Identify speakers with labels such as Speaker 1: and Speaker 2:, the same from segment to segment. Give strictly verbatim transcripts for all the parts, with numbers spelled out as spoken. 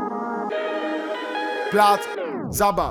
Speaker 1: Plac zabaw.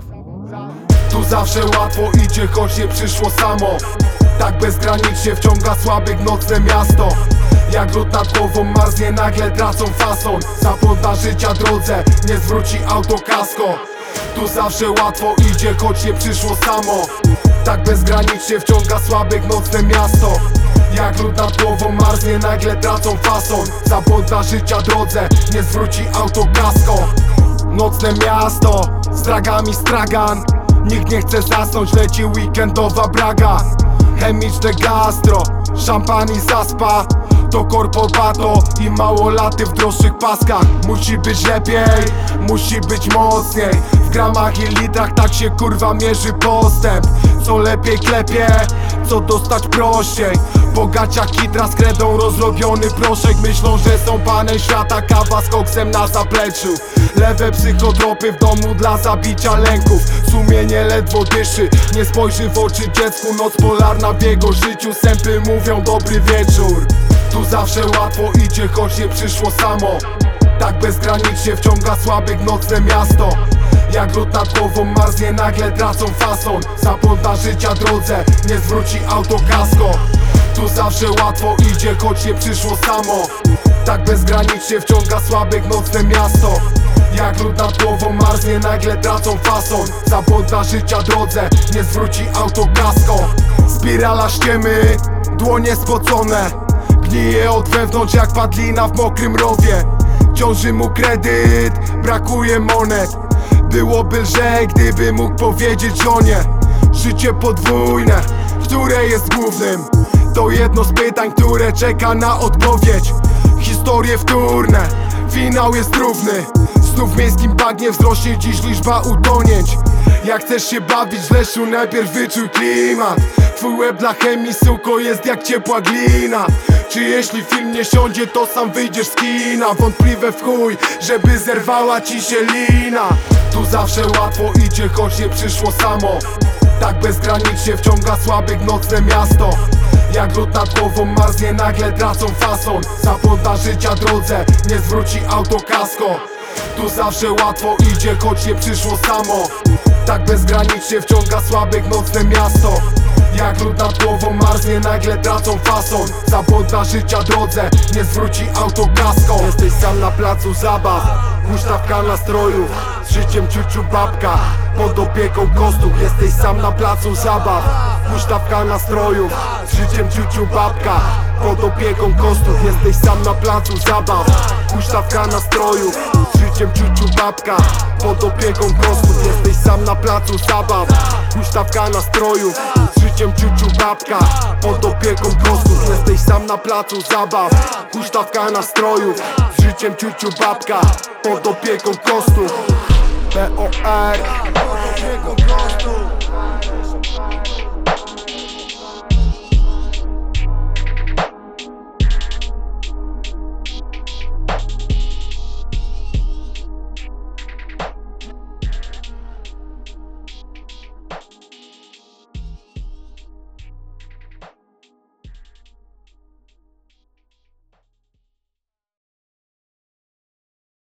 Speaker 1: Tu zawsze łatwo idzie, choć nie przyszło samo. Tak bezgranicznie wciąga słabych nocne miasto. Jak lód nad głową marznie, nagle tracą fason. Zapłodna życia drodze, nie zwróci auto kasko. Tu zawsze łatwo idzie, choć nie przyszło samo. Tak bezgranicznie wciąga słabych nocne miasto. Jak lód nad głową marznie, nagle tracą fason. Zapłodna życia drodze, nie zwróci auto kasko. Nocne miasto, z dragami stragan. Nikt nie chce zasnąć, leci weekendowa braga. Chemiczne gastro, szampan i zaspa. To korporato i małolaty w droższych paskach. Musi być lepiej, musi być mocniej. W gramach i litrach tak się kurwa mierzy postęp. Co lepiej klepie, co dostać prościej. Bogacia kitra z kredą, rozrobiony proszek. Myślą, że są panem świata, kawa z koksem na zapleczu. Lewe psychodropy w domu dla zabicia lęków. Sumienie ledwo dyszy, nie spojrzy w oczy dziecku. Noc polarna w jego życiu, sępy mówią dobry wieczór. Tu zawsze łatwo idzie, choć nie przyszło samo. Tak bezgranicznie wciąga słabych nocne miasto. Jak lód nad głową marznie, nagle tracą fason. Zapłodna życia drodze, nie zwróci auto kasko. Tu zawsze łatwo idzie, choć nie przyszło samo. Tak bezgranicznie wciąga słabych nocne miasto. Jak lód nad głową marznie, nagle tracą fason. Zapłodna życia drodze, nie zwróci auto kasko. Spirala ściemy, dłonie spocone. Gnije od wewnątrz jak padlina w mokrym rowie. Ciąży mu kredyt, brakuje monet. Byłoby lżej, gdyby mógł powiedzieć żonie. Życie podwójne, które jest głównym. To jedno z pytań, które czeka na odpowiedź. Historie wtórne, finał jest równy. Znów w miejskim bagnie wzrośnie dziś liczba utonięć. Jak chcesz się bawić w Leszu, najpierw wyczuj klimat. Twój łeb dla chemii, suko, jest jak ciepła glina. Czy jeśli film nie siądzie, to sam wyjdziesz z kina? Wątpliwe w chuj, żeby zerwała ci się lina. Tu zawsze łatwo idzie, choć nie przyszło samo. Tak bezgranicznie wciąga słabych nocne miasto. Jak lód nad głową marznie, nagle tracą fason. Zapłodna życia drodze, nie zwróci auto kasko. Tu zawsze łatwo idzie, choć nie przyszło samo. Tak bezgranicznie wciąga słabych nocne miasto. Jak lód nad głową marznie, nagle tracą fason. Zapłodna życia drodze, nie zwróci auto kasko. Jesteś sam na placu zabaw, huśtawka nastrojów. Z życiem ciuciu babka, pod opieką kostów. Jesteś sam na placu zabaw, huśtawka nastrojów. Z życiem ciuciu babka, pod opieką kostów. Jesteś sam na placu zabaw, huśtawka nastrojów. Z życiem ciuciu babka, pod opieką kostów. Jesteś sam na placu zabaw, huśtawka nastrojów. Z życiem ciuciu babka, pod opieką kostów. Jesteś sam na placu zabaw, huśtawka nastrojów. Z życiem ciuciu babka, pod opieką kostów. P O R, pod opieką kostów.